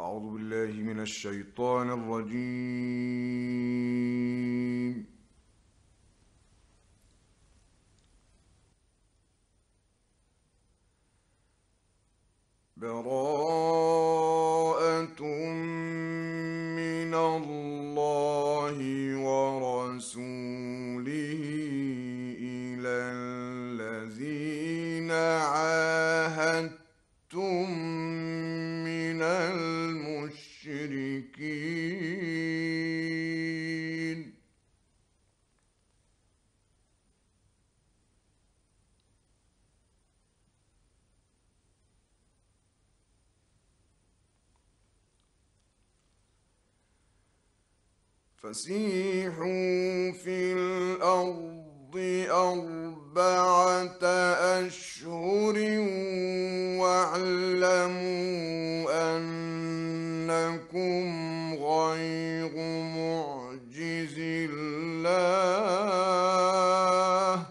أعوذ بالله من الشيطان الرجيم. براءة من الله ورسوله إلى الذين عاهدتم من المشركين. فسيحوا في الأرض 4 أشهر واعلموا أنكم غير معجز الله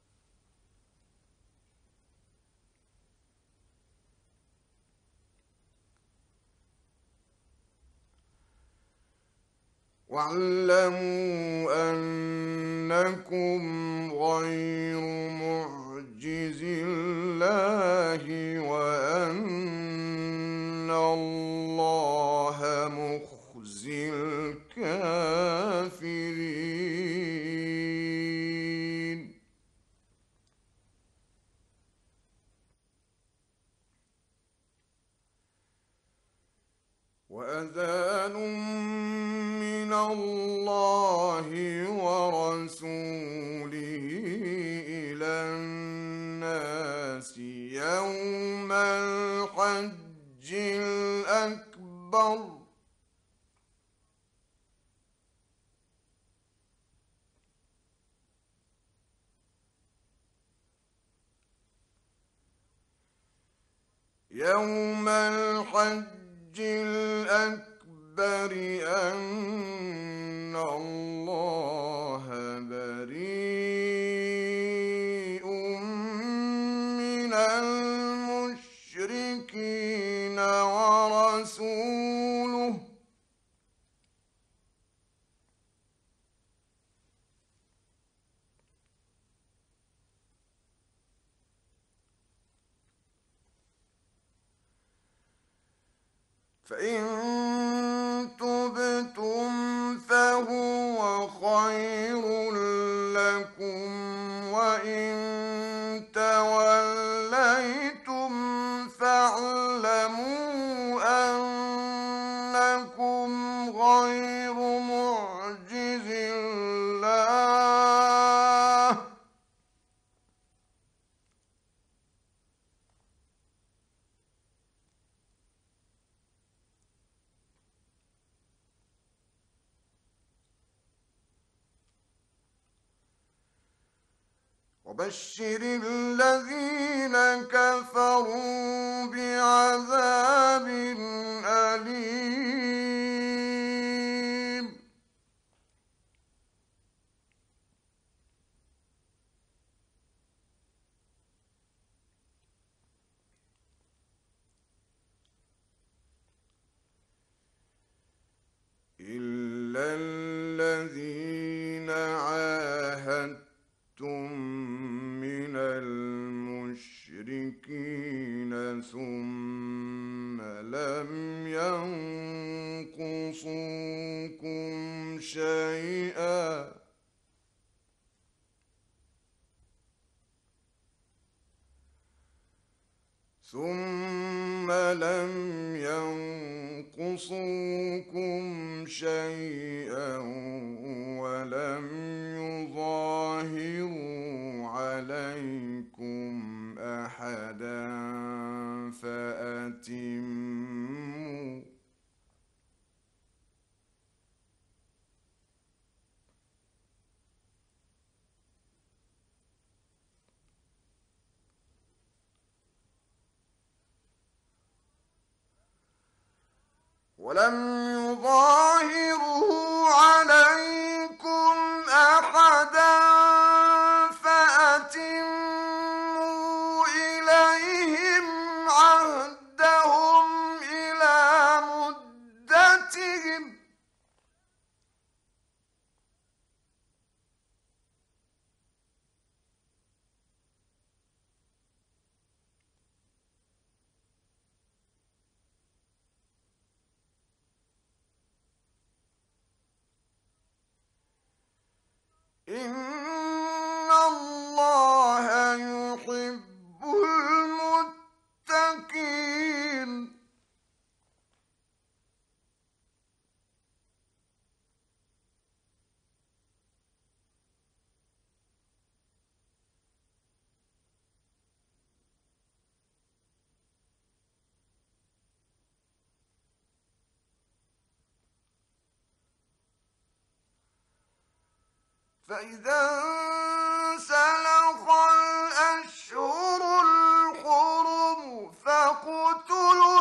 واعلموا أنكم غير معجز الله وأن الله مخزي الكافرين. وأذان من الله ورسوله إلى الناس يوم الحج الأكبر أن الله بريء من المشركين ورسوله فإن تبتم فهو خير لكم وإن توليتم فاعلموا أنكم غير معجز الله وبشر الذين كفروا بعذاب أليم. إلا الذين عاهدتم من المشركين ثم لم ينقصوكم شيئا ولم يظاهروا عليكم أحدا فأتموا إليهم عهدهم إلى مدة إن الله يحب المتقين. فإذا انسلخ الأشهر الحرم فاقتلوا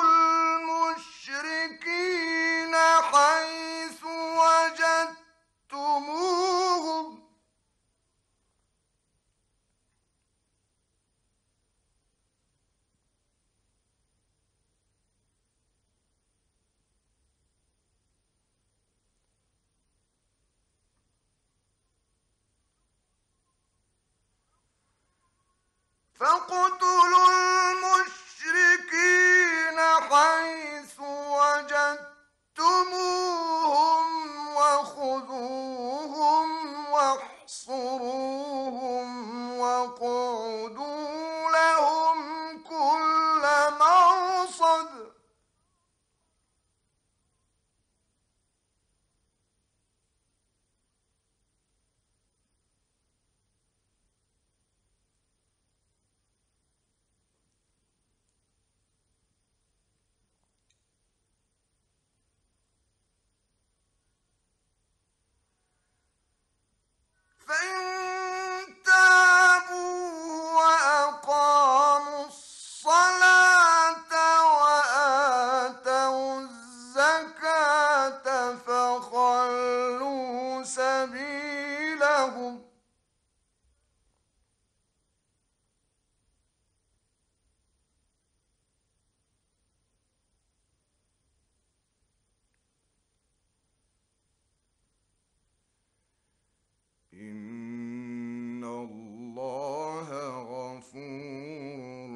المشركين حيث وجدتموهم فاقتلوا المشركين حيث وجدتموهم وخذوهم واحصروهم واقعدوا لهم كل مرصد. فإن تابوا وأقاموا الصلاة وآتوا الزكاة فخلوا سبيلهم. إن الله غفور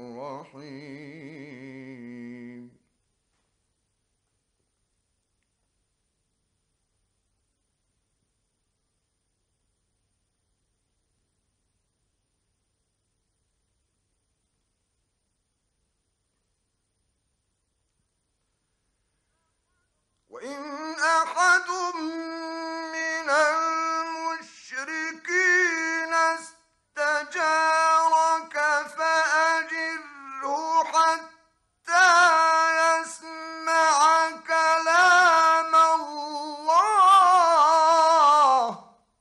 رحيم. وإن أحد من المشركين استجارك فأجره حتى يسمع كلام الله.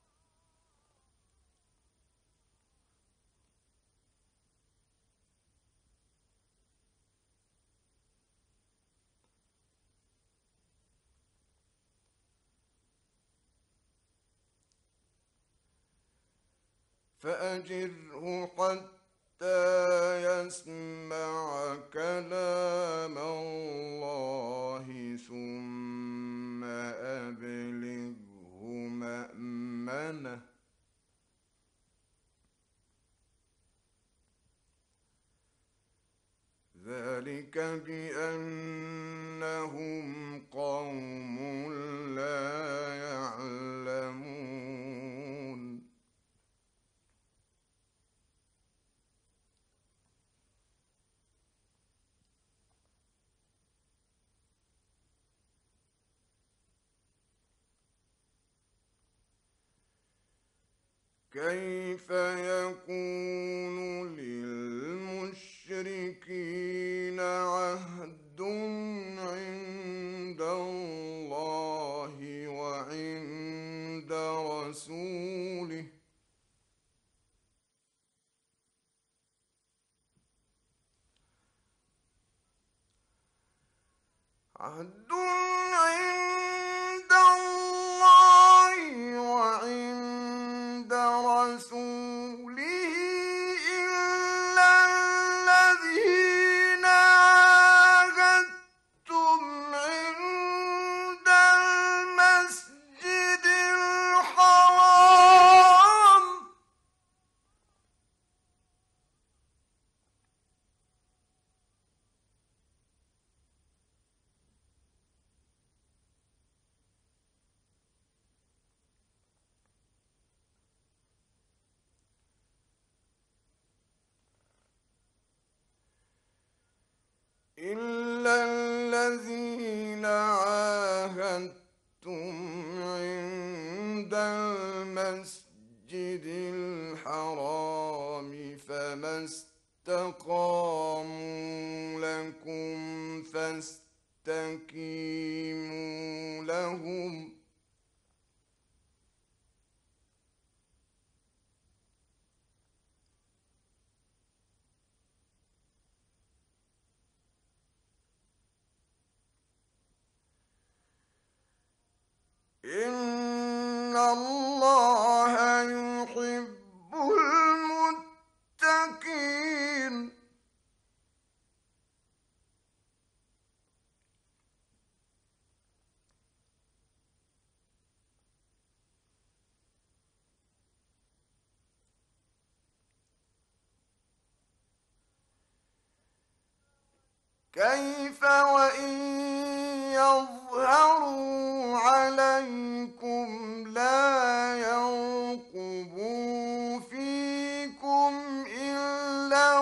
فأجره حتى يسمع كلام الله ثم أبلغه مأمنه. ذلك بأنهم قوم لا يعلمون. كيف يكون للمشركين عهد عند الله وعند رسوله عهد عند الله وعند رسوله إلا الذين عاهدتم عند المسجد الحرام. إلا الذين عاهدتم عند المسجد الحرام فما استقاموا لكم فاستقيموا لهم إن الله يحب المتقين كيف وإن يظهروا عليكم لا يرقبوا فيكم إلا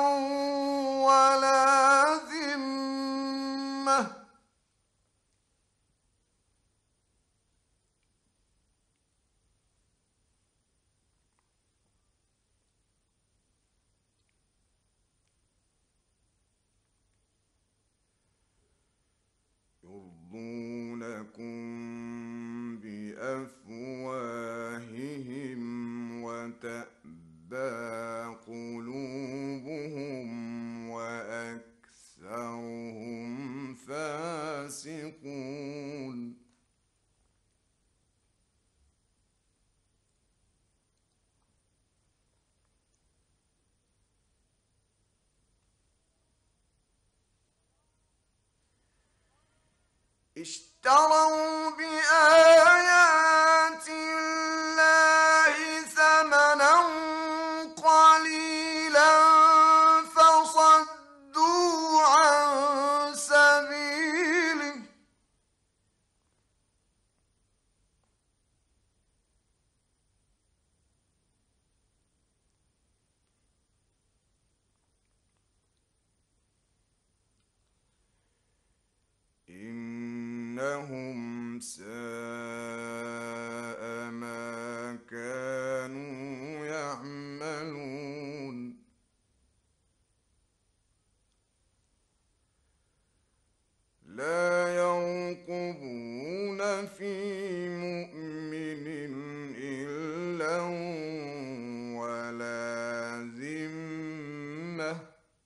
ولا ذمة يرضونكم بأفواههم وتأبى قلوبهم وأكثرهم فاسقون اشتروا بآيات الله ثمنا قليلا فصدوا عن سبيله إنهم ساء ما كانوا يعملون لا يرقبون في مؤمن إلا ولا ذمة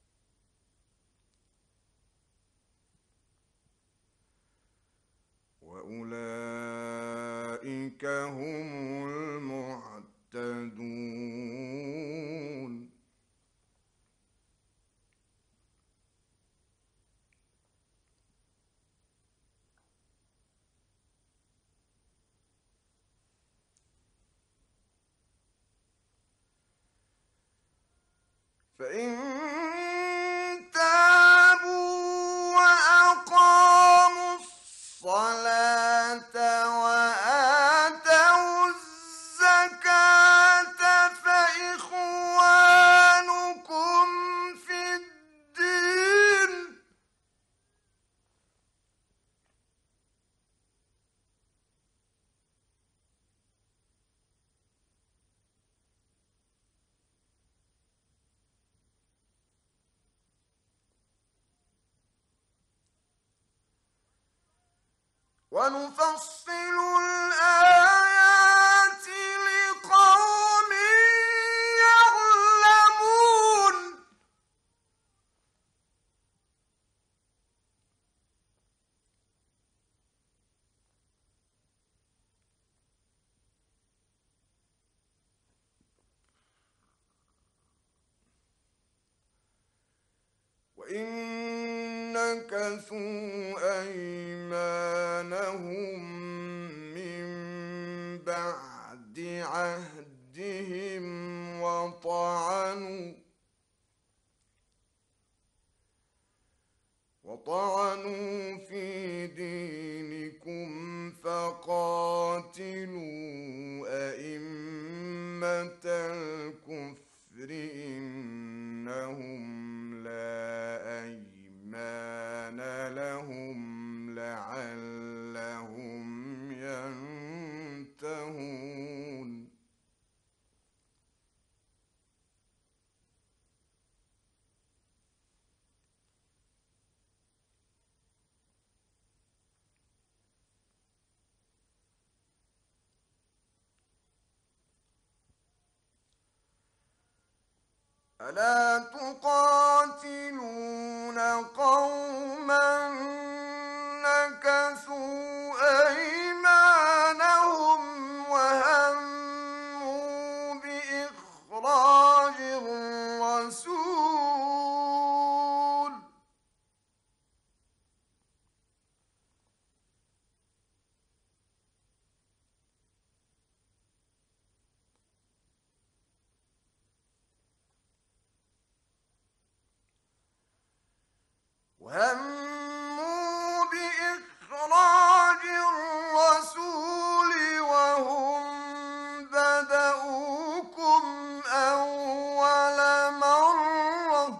وأولئك هم المعتدون فإن تابوا وأقاموا الصلاة وآتوا الزكاة فإخوانكم في الدين ونفصل الآيات لقوم يعلمون وإن نكثوا أيمانهم من بعد عهدهم وطعنوا في دينكم فقاتلوا أئمة الكفر إنهم لا أيمان لعلهم ينتهون. ألا تقاتلون قوما نكثوا أيمانهم وهموا بإخراج الرسول وهم بدؤوكم أول مرة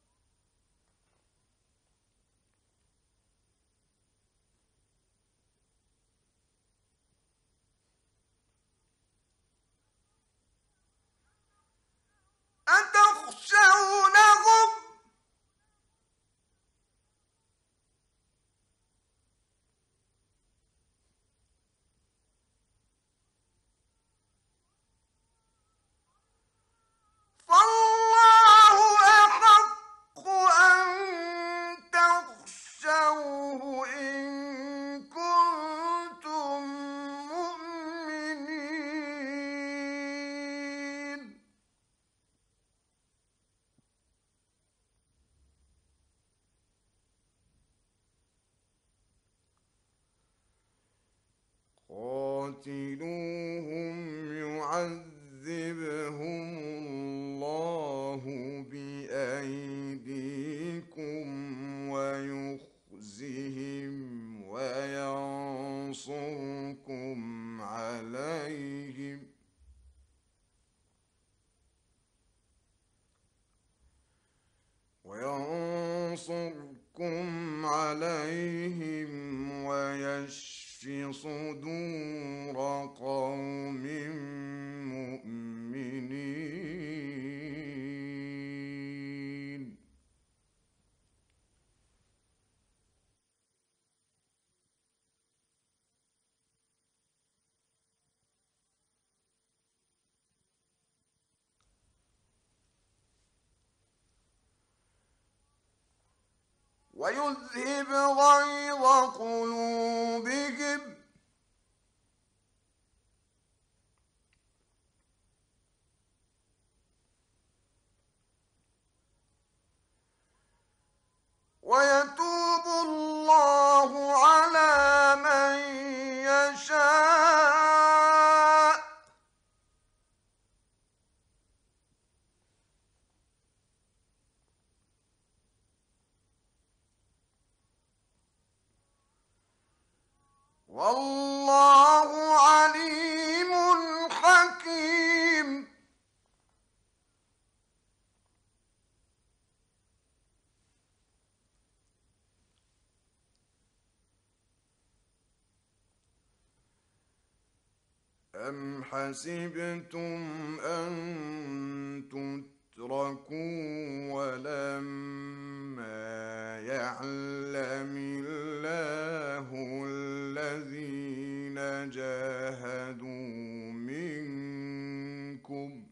أتخشونهم فالله أحق أن تخشوه إن كنتم مؤمنين. قاتلوهم يعذبهم الله بأيديكم ويخزهم وينصركم عليهم ويشف صدور قوم مؤمنين. ويذهب غيظ قلوبهم ويتوب الله على من يشاء. والله عليم حكيم. أم حسبتم أن تتركوا ولما يعلم الله الذين جاهدوا منكم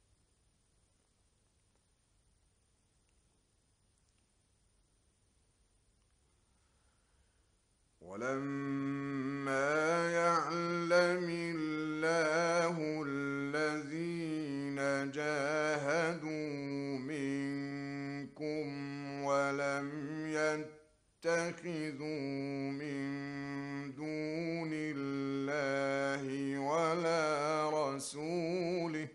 ولم يتخذوا من دون الله ولا رسوله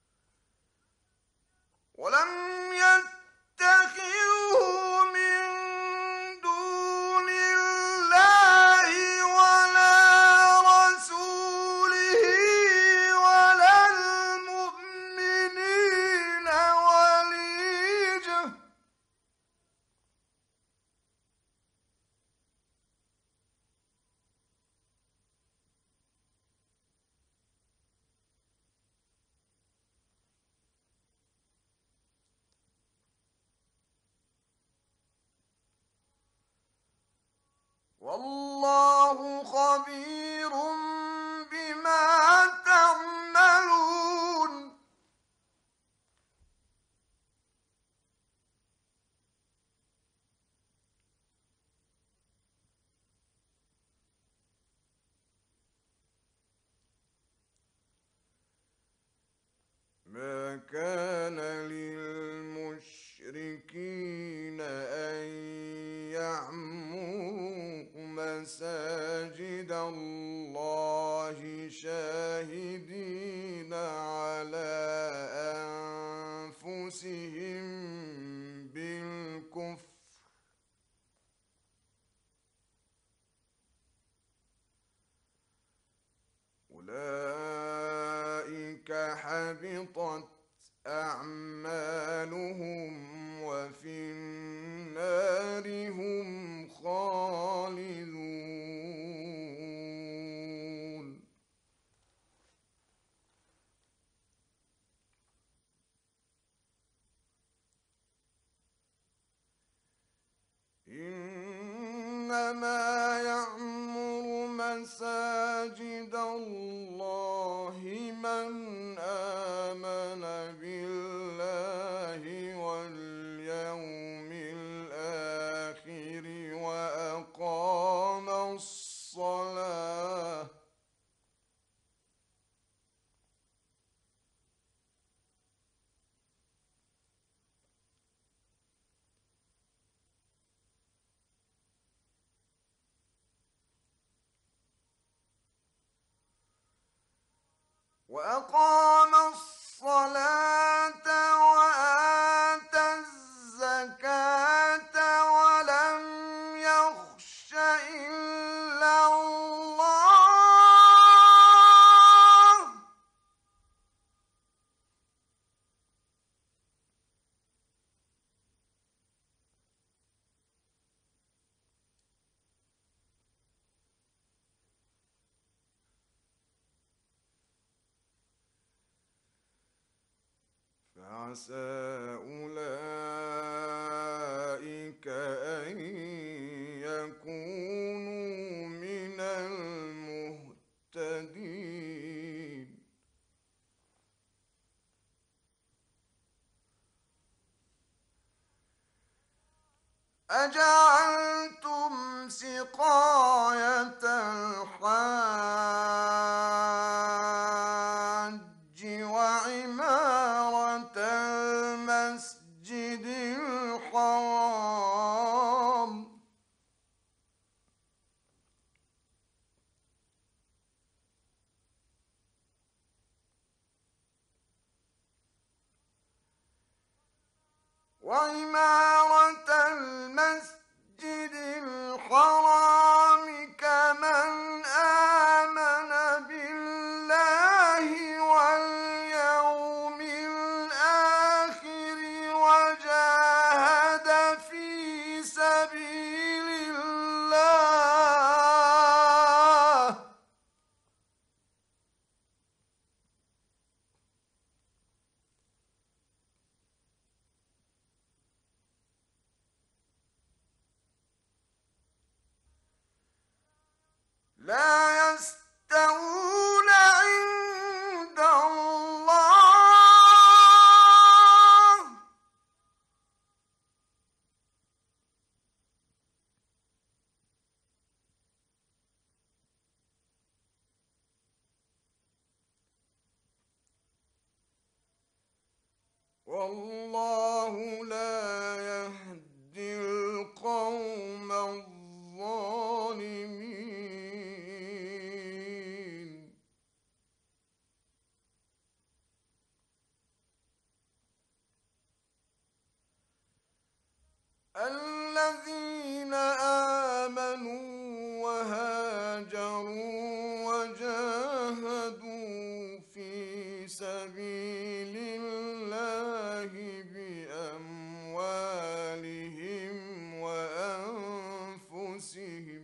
ولم يتخذوا من كان للمشركين أن يعمروا مساجد الله شاهدين على أنفسهم بالكفر أولئك حبطت أعمالهم وفي النار هم خالدون. إنما يعمر مساجد الله من آمن بالله واليوم الآخر وأقام الصلاة وآتى الزكاة ولم يخش إلا الله فعسى أولئك أن يكونوا من المهتدين. أجعلتم سقاية الحاج وعمارة المسجد الحرام كمن آمن بالله واليوم الآخر وجاهد في سبيل الله لا يستوون عند الله والله لا يهدي القوم الظالمين. الذين آمنوا وهاجروا وجاهدوا في سبيل الله بأموالهم وأنفسهم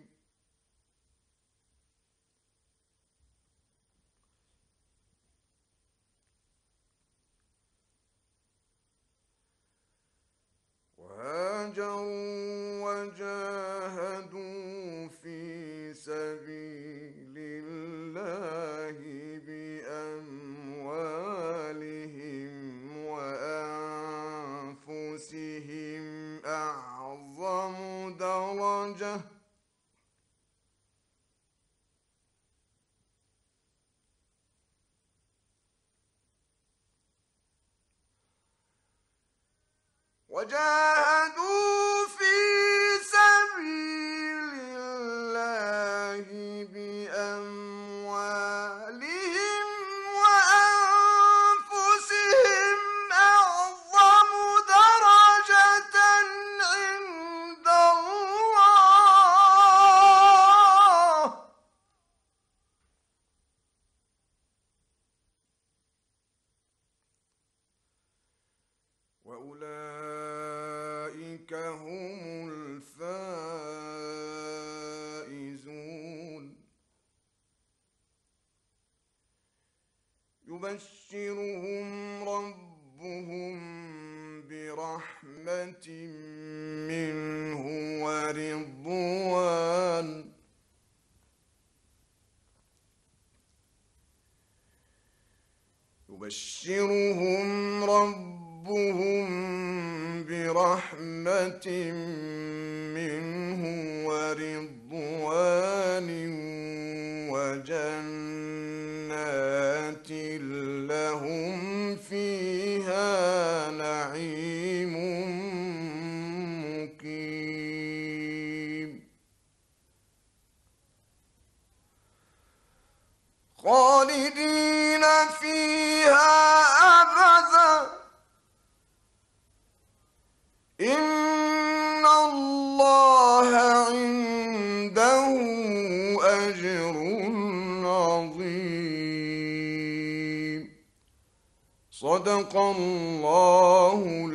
سبيل الله بأموالهم وأنفسهم أعظم درجة وجاهدوا في سبيل الله بأموالهم وأنفسهم أعظم درجة عند الله وأولئك هم الفائزون يبشرهم ربهم برحمة منه ورضوان يبشرهم ربهم برحمة منه ورضوان وجنات لهم فيها نعيم مقيم خالدين فيها أبدا إن الله عنده أجر عظيم صدق الله